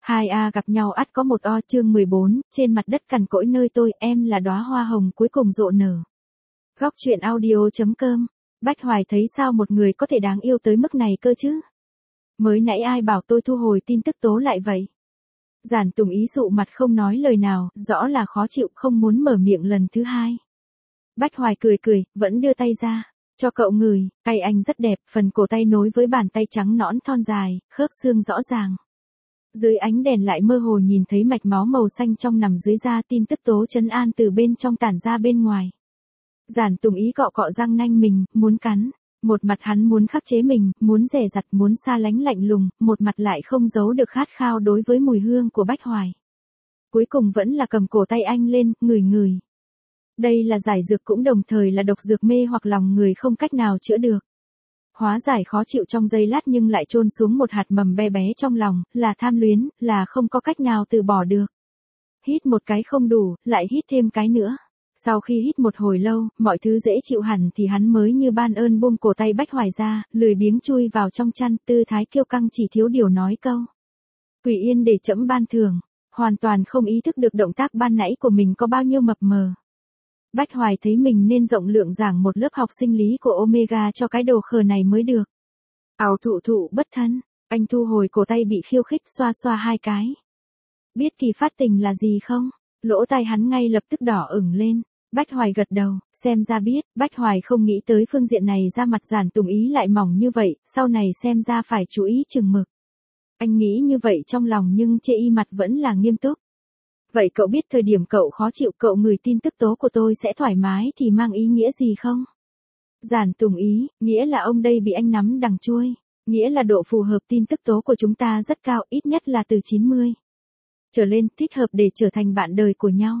Hai A gặp nhau ắt có một O. Chương 14, trên mặt đất cằn cỗi nơi tôi, em là đóa hoa hồng cuối cùng rộ nở. Góc truyện audio.com. Bách Hoài thấy sao một người có thể đáng yêu tới mức này cơ chứ? Mới nãy ai bảo tôi thu hồi tin tức tố lại vậy? Giản Tùng Ý sụ mặt không nói lời nào, rõ là khó chịu không muốn mở miệng lần thứ hai. Bách Hoài cười cười, vẫn đưa tay ra. Cho cậu ngửi, tay anh rất đẹp, phần cổ tay nối với bàn tay trắng nõn thon dài, khớp xương rõ ràng. Dưới ánh đèn lại mơ hồ nhìn thấy mạch máu màu xanh trong nằm dưới da, tin tức tố trấn an từ bên trong tản ra bên ngoài. Giản Tùng Ý cọ cọ răng nanh mình, muốn cắn. Một mặt hắn muốn khắc chế mình, muốn dè dặt, muốn xa lánh lạnh lùng, một mặt lại không giấu được khát khao đối với mùi hương của Bách Hoài. Cuối cùng vẫn là cầm cổ tay anh lên, ngửi ngửi. Đây là giải dược cũng đồng thời là độc dược mê hoặc lòng người không cách nào chữa được. Hóa giải khó chịu trong giây lát nhưng lại chôn xuống một hạt mầm bé bé trong lòng, là tham luyến, là không có cách nào từ bỏ được. Hít một cái không đủ, lại hít thêm cái nữa. Sau khi hít một hồi lâu, mọi thứ dễ chịu hẳn thì hắn mới như ban ơn buông cổ tay Bách Hoài ra, lười biếng chui vào trong chăn, tư thái kiêu căng chỉ thiếu điều nói câu. Quỷ yên để trẫm ban thưởng, hoàn toàn không ý thức được động tác ban nãy của mình có bao nhiêu mập mờ. Bách Hoài thấy mình nên rộng lượng giảng một lớp học sinh lý của Omega cho cái đồ khờ này mới được. Ảo thụ bất thân, anh thu hồi cổ tay bị khiêu khích xoa xoa hai cái. Biết kỳ phát tình là gì không? Lỗ tai hắn ngay lập tức đỏ ửng lên. Bách Hoài gật đầu, xem ra biết. Bách Hoài không nghĩ tới phương diện này ra mặt Giản Tùng Ý lại mỏng như vậy, sau này xem ra phải chú ý chừng mực. Anh nghĩ như vậy trong lòng nhưng chê y mặt vẫn là nghiêm túc. Vậy cậu biết thời điểm cậu khó chịu cậu ngửi tin tức tố của tôi sẽ thoải mái thì mang ý nghĩa gì không? Giản Tùng Ý, nghĩa là ông đây bị anh nắm đằng chuôi. Nghĩa là độ phù hợp tin tức tố của chúng ta rất cao, ít nhất là từ 90 trở lên, thích hợp để trở thành bạn đời của nhau.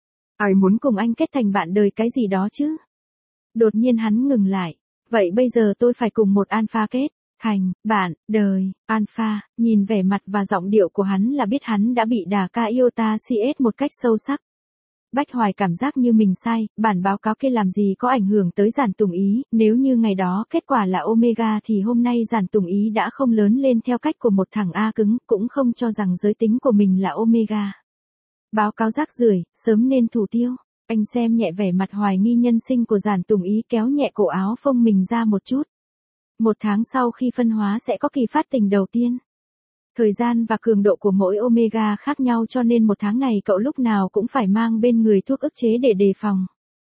Ai muốn cùng anh kết thành bạn đời cái gì đó chứ? Đột nhiên hắn ngừng lại. Vậy bây giờ tôi phải cùng một alpha kết thành bạn đời. Alpha, nhìn vẻ mặt và giọng điệu của hắn là biết hắn đã bị đả ca iota CS một cách sâu sắc. Bách Hoài cảm giác như mình sai, bản báo cáo kia làm gì có ảnh hưởng tới Giản Tùng Ý, nếu như ngày đó kết quả là Omega thì hôm nay Giản Tùng Ý đã không lớn lên theo cách của một thằng A cứng, cũng không cho rằng giới tính của mình là Omega. Báo cáo rác rưởi, sớm nên thủ tiêu. Anh xem nhẹ vẻ mặt hoài nghi nhân sinh của Giản Tùng Ý, kéo nhẹ cổ áo phông mình ra một chút. 1 tháng sau khi phân hóa sẽ có kỳ phát tình đầu tiên. Thời gian và cường độ của mỗi Omega khác nhau cho nên 1 tháng này cậu lúc nào cũng phải mang bên người thuốc ức chế để đề phòng.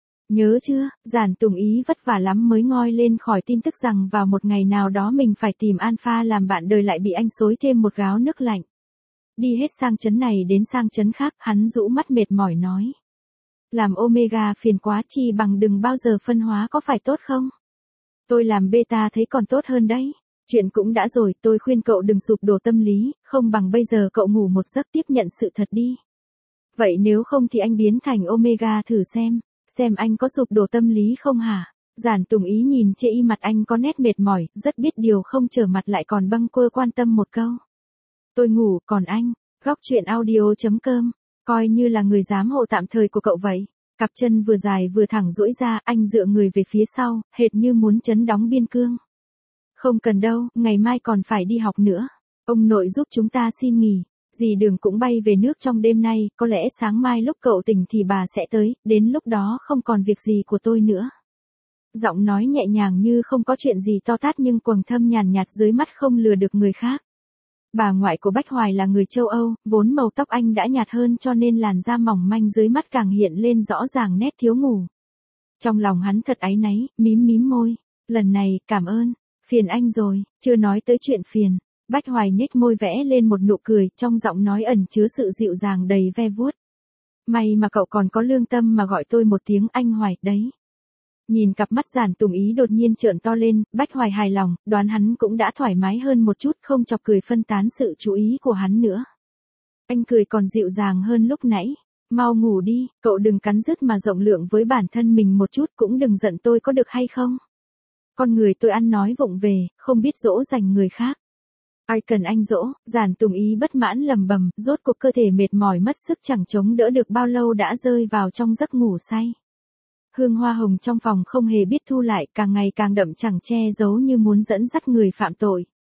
Nhớ chưa, Giản Tùng Ý vất vả lắm mới ngoi lên khỏi tin tức rằng vào một ngày nào đó mình phải tìm alpha làm bạn đời lại bị anh xối thêm một gáo nước lạnh. Đi hết sang chấn này đến sang chấn khác, hắn rũ mắt mệt mỏi nói. Làm Omega phiền quá, chi bằng đừng bao giờ phân hóa có phải tốt không? Tôi làm beta thấy còn tốt hơn đấy. Chuyện cũng đã rồi, tôi khuyên cậu đừng sụp đổ tâm lý, không bằng bây giờ cậu ngủ một giấc tiếp nhận sự thật đi. Vậy nếu không thì anh biến thành Omega thử xem anh có sụp đổ tâm lý không hả? Giản Tùng Ý nhìn chê y mặt anh có nét mệt mỏi, rất biết điều không trở mặt lại còn bâng quơ quan tâm một câu. Tôi ngủ, còn anh, góc truyện audio.com, coi như là người giám hộ tạm thời của cậu vậy. Cặp chân vừa dài vừa thẳng duỗi ra, anh dựa người về phía sau, hệt như muốn chấn đóng biên cương. Không cần đâu, ngày mai còn phải đi học nữa. Ông nội giúp chúng ta xin nghỉ. Dì Đường cũng bay về nước trong đêm nay, có lẽ sáng mai lúc cậu tỉnh thì bà sẽ tới, đến lúc đó không còn việc gì của tôi nữa. Giọng nói nhẹ nhàng như không có chuyện gì to tát nhưng quầng thâm nhàn nhạt dưới mắt không lừa được người khác. Bà ngoại của Bách Hoài là người châu Âu, vốn màu tóc anh đã nhạt hơn cho nên làn da mỏng manh dưới mắt càng hiện lên rõ ràng nét thiếu ngủ. Trong lòng hắn thật áy náy, mím môi. Lần này, cảm ơn. Phiền anh rồi, chưa nói tới chuyện phiền. Bách Hoài nhếch môi vẽ lên một nụ cười, trong giọng nói ẩn chứa sự dịu dàng đầy ve vuốt. May mà cậu còn có lương tâm mà gọi tôi một tiếng anh Hoài, đấy. Nhìn cặp mắt Giản Tùng Ý đột nhiên trợn to lên, Bách Hoài hài lòng, đoán hắn cũng đã thoải mái hơn một chút, không chọc cười phân tán sự chú ý của hắn nữa. Anh cười còn dịu dàng hơn lúc nãy. Mau ngủ đi, cậu đừng cắn rứt mà rộng lượng với bản thân mình một chút, cũng đừng giận tôi có được hay không? Con người tôi ăn nói vụng về, không biết dỗ dành người khác. Ai cần anh dỗ? Giản Tùng Ý bất mãn lầm bầm, rốt cuộc cơ thể mệt mỏi mất sức chẳng chống đỡ được bao lâu đã rơi vào trong giấc ngủ say. Hương hoa hồng trong phòng không hề biết thu lại, càng ngày càng đậm chẳng che giấu như muốn dẫn dắt người phạm tội.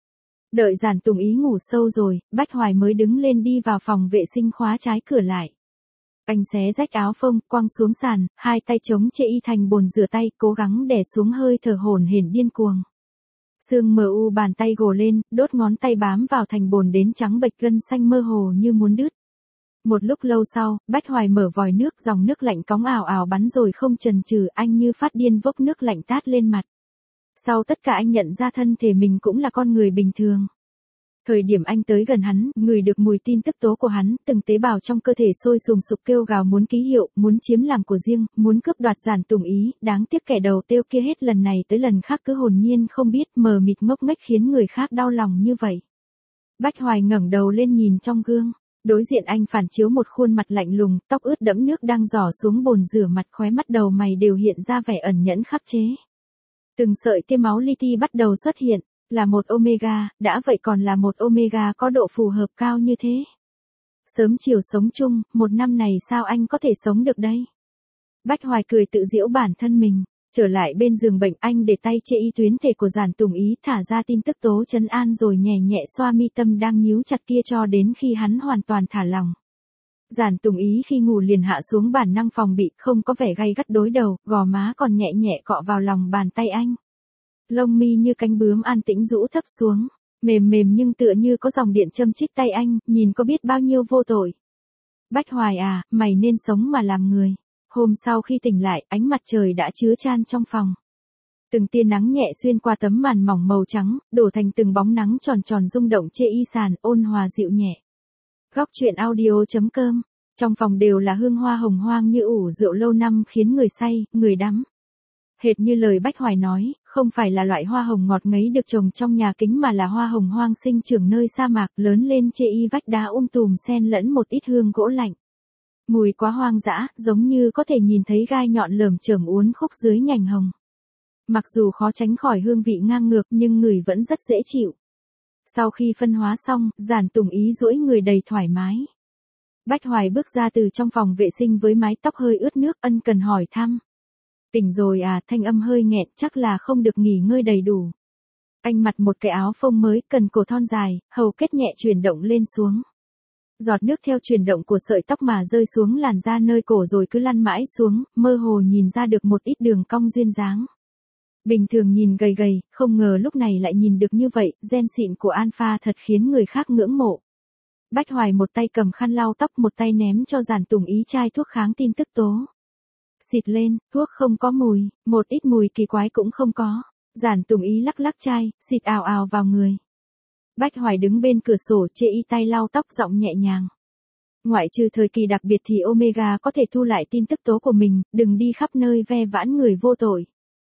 Đợi Giản Tùng Ý ngủ sâu rồi, Bách Hoài mới đứng lên đi vào phòng vệ sinh khóa trái cửa lại. Anh xé rách áo phông, quăng xuống sàn, hai tay chống chệ y thành bồn rửa tay, cố gắng đè xuống hơi thở hổn hển điên cuồng. Xương mờ u bàn tay gồ lên, đốt ngón tay bám vào thành bồn đến trắng bệch, gân xanh mơ hồ như muốn đứt. Một lúc lâu sau, Bách Hoài mở vòi nước, dòng nước lạnh cóng ào ào bắn rồi không chần chừ, anh như phát điên vốc nước lạnh tát lên mặt. Sau tất cả anh nhận ra thân thể mình cũng là con người bình thường. Thời điểm anh tới gần hắn, ngửi được mùi tin tức tố của hắn, từng tế bào trong cơ thể sôi sùng sục kêu gào muốn ký hiệu, muốn chiếm làm của riêng, muốn cướp đoạt Giản Tùng Ý, đáng tiếc kẻ đầu tiêu kia hết lần này tới lần khác cứ hồn nhiên không biết, mờ mịt ngốc nghếch khiến người khác đau lòng như vậy. Bách Hoài ngẩng đầu lên nhìn trong gương, đối diện anh phản chiếu một khuôn mặt lạnh lùng, tóc ướt đẫm nước đang rỏ xuống bồn rửa mặt, khóe mắt đầu mày đều hiện ra vẻ ẩn nhẫn khắc chế. Từng sợi tia máu li ti bắt đầu xuất hiện. Là một omega, đã vậy còn là một omega có độ phù hợp cao như thế. Sớm chiều sống chung, 1 năm này sao anh có thể sống được đây? Bách Hoài cười tự giễu bản thân mình, trở lại bên giường bệnh, anh để tay chệ y tuyến thể của Giản Tùng Ý, thả ra tin tức tố trấn an rồi nhẹ nhẹ xoa mi tâm đang nhíu chặt kia cho đến khi hắn hoàn toàn thả lỏng. Giản Tùng Ý khi ngủ liền hạ xuống bản năng phòng bị, không có vẻ gay gắt đối đầu, gò má còn nhẹ nhẹ cọ vào lòng bàn tay anh. Lông mi như cánh bướm an tĩnh rũ thấp xuống, mềm mềm nhưng tựa như có dòng điện châm chích tay anh, nhìn có biết bao nhiêu vô tội. Bách Hoài à, mày nên sống mà làm người. Hôm sau khi tỉnh lại, ánh mặt trời đã chứa chan trong phòng. Từng tia nắng nhẹ xuyên qua tấm màn mỏng màu trắng, đổ thành từng bóng nắng tròn tròn rung động trên y sàn, ôn hòa dịu nhẹ. Góc truyện audio.com. Trong phòng đều là hương hoa hồng hoang như ủ rượu lâu năm khiến người say, người đắm. Hệt như lời Bách Hoài nói, không phải là loại hoa hồng ngọt ngấy được trồng trong nhà kính mà là hoa hồng hoang sinh trưởng nơi sa mạc, lớn lên chê y vách đá tùm xen lẫn một ít hương gỗ lạnh. Mùi quá hoang dã, giống như có thể nhìn thấy gai nhọn lởm chởm uốn khúc dưới nhành hồng. Mặc dù khó tránh khỏi hương vị ngang ngược nhưng người vẫn rất dễ chịu. Sau khi phân hóa xong, Giản Tùng Ý duỗi người đầy thoải mái. Bách Hoài bước ra từ trong phòng vệ sinh với mái tóc hơi ướt nước, ân cần hỏi thăm. Tỉnh rồi à, thanh âm hơi nghẹn, chắc là không được nghỉ ngơi đầy đủ. Anh mặc một cái áo phông mới, cần cổ thon dài, hầu kết nhẹ chuyển động lên xuống. Giọt nước theo chuyển động của sợi tóc mà rơi xuống làn da nơi cổ rồi cứ lăn mãi xuống, mơ hồ nhìn ra được một ít đường cong duyên dáng. Bình thường nhìn gầy gầy, không ngờ lúc này lại nhìn được như vậy, gen xịn của Alpha thật khiến người khác ngưỡng mộ. Bách Hoài một tay cầm khăn lau tóc, một tay ném cho Giản Tùng Ý chai thuốc kháng tin tức tố. Xịt lên, thuốc không có mùi, một ít mùi kỳ quái cũng không có. Giản Tùng Ý lắc lắc chai, xịt ào ào vào người. Bách Hoài đứng bên cửa sổ chê y tay lau tóc, giọng nhẹ nhàng. Ngoại trừ thời kỳ đặc biệt thì Omega có thể thu lại tin tức tố của mình, đừng đi khắp nơi ve vãn người vô tội.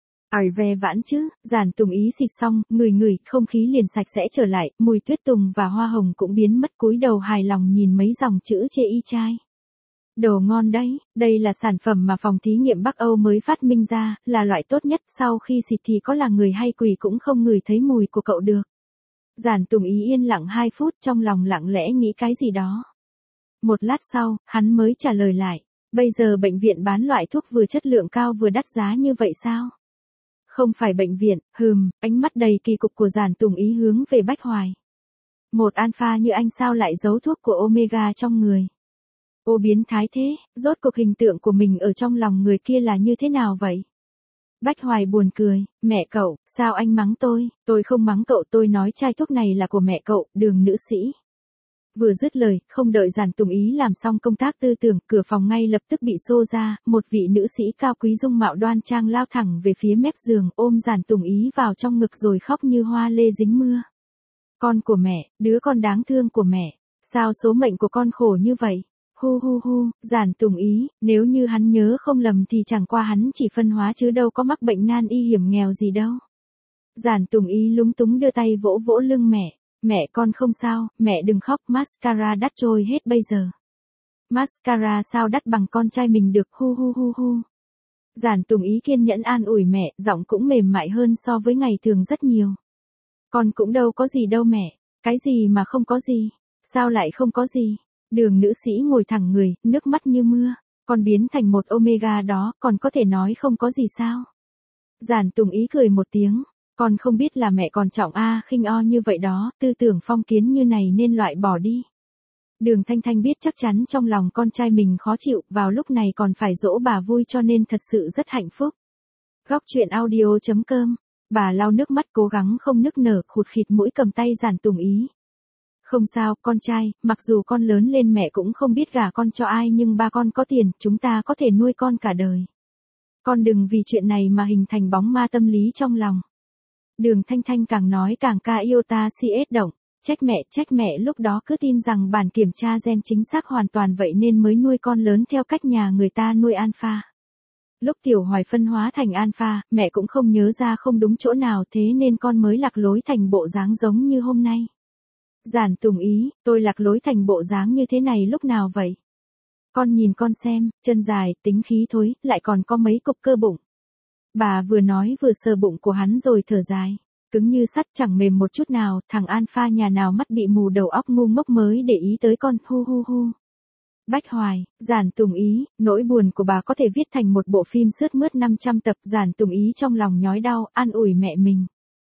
Ve vãn chứ, Giản Tùng Ý xịt xong, ngửi, không khí liền sạch sẽ trở lại, mùi tuyết tùng và hoa hồng cũng biến mất, cúi đầu hài lòng nhìn mấy dòng chữ chê y chai. Đồ ngon đấy, đây là sản phẩm mà phòng thí nghiệm Bắc Âu mới phát minh ra, là loại tốt nhất, sau khi xịt thì có là người hay quỷ cũng không ngửi thấy mùi của cậu được. Giản Tùng Ý yên lặng 2 phút, trong lòng lặng lẽ nghĩ cái gì đó. Một lát sau, hắn mới trả lời lại, bây giờ bệnh viện bán loại thuốc vừa chất lượng cao vừa đắt giá như vậy sao? Không phải bệnh viện, ánh mắt đầy kỳ cục của Giản Tùng Ý hướng về Bách Hoài. Một Alpha như anh sao lại giấu thuốc của Omega trong người? Ô biến thái thế, rốt cuộc hình tượng của mình ở trong lòng người kia là như thế nào vậy? Bách Hoài buồn cười, mẹ cậu, sao anh mắng tôi không mắng cậu, tôi nói chai thuốc này là của mẹ cậu, Đường nữ sĩ. Vừa dứt lời, không đợi Giản Tùng Ý làm xong công tác tư tưởng, cửa phòng ngay lập tức bị xô ra, một vị nữ sĩ cao quý dung mạo đoan trang lao thẳng về phía mép giường, ôm Giản Tùng Ý vào trong ngực rồi khóc như hoa lê dính mưa. Con của mẹ, đứa con đáng thương của mẹ, sao số mệnh của con khổ như vậy? Giản Tùng Ý, nếu như hắn nhớ không lầm thì chẳng qua hắn chỉ phân hóa chứ đâu có mắc bệnh nan y hiểm nghèo gì đâu. Giản Tùng Ý lúng túng đưa tay vỗ vỗ lưng mẹ con không sao, mẹ đừng khóc, mascara đắt trôi hết bây giờ. Mascara sao đắt bằng con trai mình được, Giản Tùng Ý kiên nhẫn an ủi mẹ, giọng cũng mềm mại hơn so với ngày thường rất nhiều. Con cũng đâu có gì đâu mẹ, cái gì mà không có gì, sao lại không có gì? Đường nữ sĩ ngồi thẳng người, nước mắt như mưa, con biến thành một Omega đó, còn có thể nói không có gì sao? Giản Tùng Ý cười một tiếng, Con không biết là mẹ còn trọng a khinh o như vậy đó, tư tưởng phong kiến như này nên loại bỏ đi. Đường Thanh Thanh biết chắc chắn trong lòng con trai mình khó chịu, vào lúc này còn phải dỗ bà vui cho nên thật sự rất hạnh phúc. Góc truyện audio.com. Bà lau nước mắt cố gắng không nức nở, khụt khịt mũi cầm tay Giản Tùng Ý. Không sao, con trai, mặc dù con lớn lên mẹ cũng không biết gả con cho ai nhưng ba con có tiền, chúng ta có thể nuôi con cả đời. Con đừng vì chuyện này mà hình thành bóng ma tâm lý trong lòng. Đường Thanh Thanh càng nói càng ca yêu ta CS động. Trách mẹ lúc đó cứ tin rằng bản kiểm tra gen chính xác hoàn toàn vậy nên mới nuôi con lớn theo cách nhà người ta nuôi alpha. Lúc Tiểu Hoài phân hóa thành alpha, mẹ cũng không nhớ ra không đúng chỗ nào thế nên con mới lạc lối thành bộ dáng giống như hôm nay. Giản Tùng Ý, tôi lạc lối thành bộ dáng như thế này lúc nào vậy? Con nhìn con xem, chân dài, tính khí thối, lại còn có mấy cục cơ bụng. Bà vừa nói vừa sờ bụng của hắn rồi thở dài. Cứng như sắt chẳng mềm một chút nào, thằng alpha nhà nào mắt bị mù đầu óc ngu ngốc mới để ý tới con, hu hu hu. Bách Hoài, Giản Tùng Ý, nỗi buồn của bà có thể viết thành một bộ phim sướt mướt 500 tập. Giản Tùng Ý trong lòng nhói đau, an ủi mẹ mình.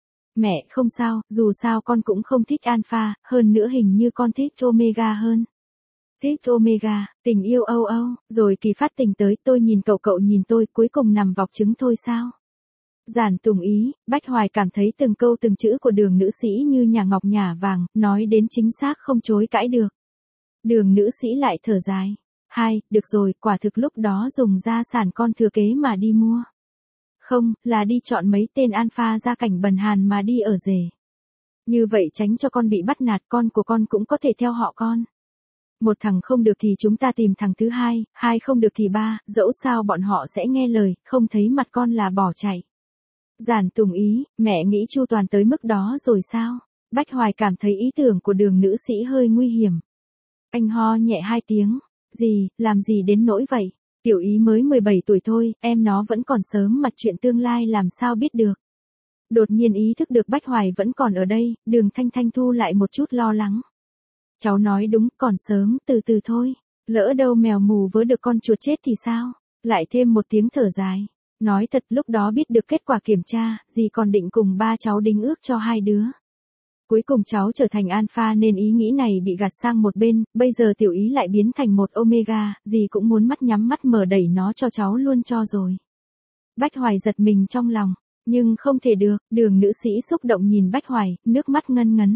Mẹ, không sao, dù sao con cũng không thích alpha, hơn nữa hình như con thích omega hơn. Thích omega, tình yêu âu âu, rồi kỳ phát tình tới, tôi nhìn cậu cậu nhìn tôi, cuối cùng nằm vọc trứng thôi sao? Giản Tùng Ý, Bách Hoài cảm thấy từng câu từng chữ của Đường nữ sĩ như nhà ngọc nhả vàng, nói đến chính xác không chối cãi được. Đường nữ sĩ lại thở dài. Được rồi, quả thực lúc đó dùng gia sản con thừa kế mà đi mua. Không, là đi chọn mấy tên alpha gia cảnh bần hàn mà đi ở rể. Như vậy tránh cho con bị bắt nạt, con của con cũng có thể theo họ con. Một thằng không được thì chúng ta tìm thằng thứ hai, hai không được thì ba, dẫu sao bọn họ sẽ nghe lời, không thấy mặt con là bỏ chạy. Giản Tùng Ý, mẹ nghĩ chu toàn tới mức đó rồi sao? Bách Hoài cảm thấy ý tưởng của Đường nữ sĩ hơi nguy hiểm. Anh ho nhẹ 2 tiếng. Gì, làm gì đến nỗi vậy? Tiểu Ý mới 17 tuổi thôi, em nó vẫn còn sớm mà chuyện tương lai làm sao biết được. Đột nhiên ý thức được Bách Hoài vẫn còn ở đây, Đường Thanh Thanh thu lại một chút lo lắng. Cháu nói đúng, còn sớm, từ từ thôi. Lỡ đâu mèo mù vớ được con chuột chết thì sao? Lại thêm một tiếng thở dài. Nói thật lúc đó biết được kết quả kiểm tra, dì còn định cùng ba cháu đính ước cho 2 đứa. Cuối cùng cháu trở thành alpha nên ý nghĩ này bị gạt sang một bên, bây giờ Tiểu Ý lại biến thành một omega, dì cũng muốn mắt nhắm mắt mở đẩy nó cho cháu luôn cho rồi. Bách Hoài giật mình trong lòng, nhưng không thể được, Đường nữ sĩ xúc động nhìn Bách Hoài, nước mắt ngân ngấn.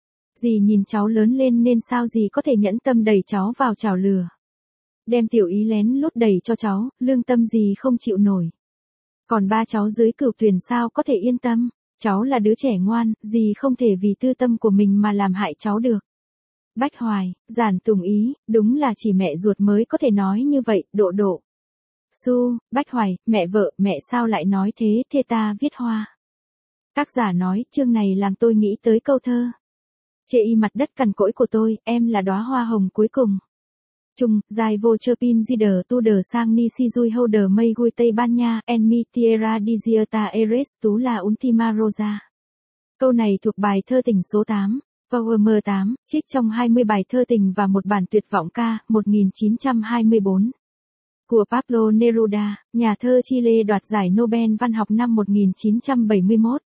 Dì nhìn cháu lớn lên nên sao dì có thể nhẫn tâm đẩy cháu vào chảo lửa. Đem Tiểu Ý lén lút đẩy cho cháu, lương tâm dì không chịu nổi. Còn ba cháu dưới Cửu Tuyền sao có thể yên tâm, cháu là đứa trẻ ngoan, dì không thể vì tư tâm của mình mà làm hại cháu được. Bách Hoài, Giản Tùng Ý, đúng là chỉ mẹ ruột mới có thể nói như vậy, Độ. Bách Hoài, mẹ vợ, mẹ sao lại nói thế, thê ta viết hoa. Tác giả nói, chương này làm tôi nghĩ tới câu thơ. Chê y mặt đất cằn cỗi của tôi, em là đóa hoa hồng cuối cùng. Dài vô chơ pin zider tu đờ sang ni si dui hâu đờ mây gui Tây Ban Nha, en mi tierra diziata eres tú la ultima rosa. Câu này thuộc bài thơ tình số 8, Poem 8, trích trong 20 bài thơ tình và một bản tuyệt vọng ca, 1924. Của Pablo Neruda, nhà thơ Chile đoạt giải Nobel văn học năm 1971.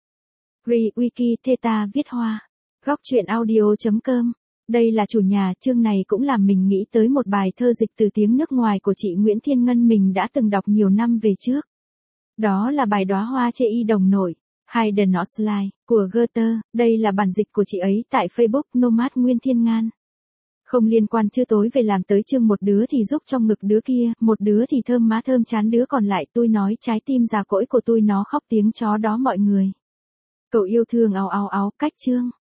Wiki Theta viết hoa. Góc truyện audio.com. Đây là chủ nhà, chương này cũng làm mình nghĩ tới một bài thơ dịch từ tiếng nước ngoài của chị Nguyễn Thiên Ngân mình đã từng đọc nhiều năm về trước. Đó là bài Đóa hoa chê y đồng nổi, Hide Not Slide, của Goethe, đây là bản dịch của chị ấy tại Facebook Nomad Nguyễn Thiên Ngân. Không liên quan chưa tối về làm tới chương một đứa thì giúp trong ngực đứa kia, một đứa thì thơm má thơm chán đứa còn lại tôi nói trái tim già cỗi của tôi nó khóc tiếng chó đó mọi người. Cậu yêu thương áo cách chương.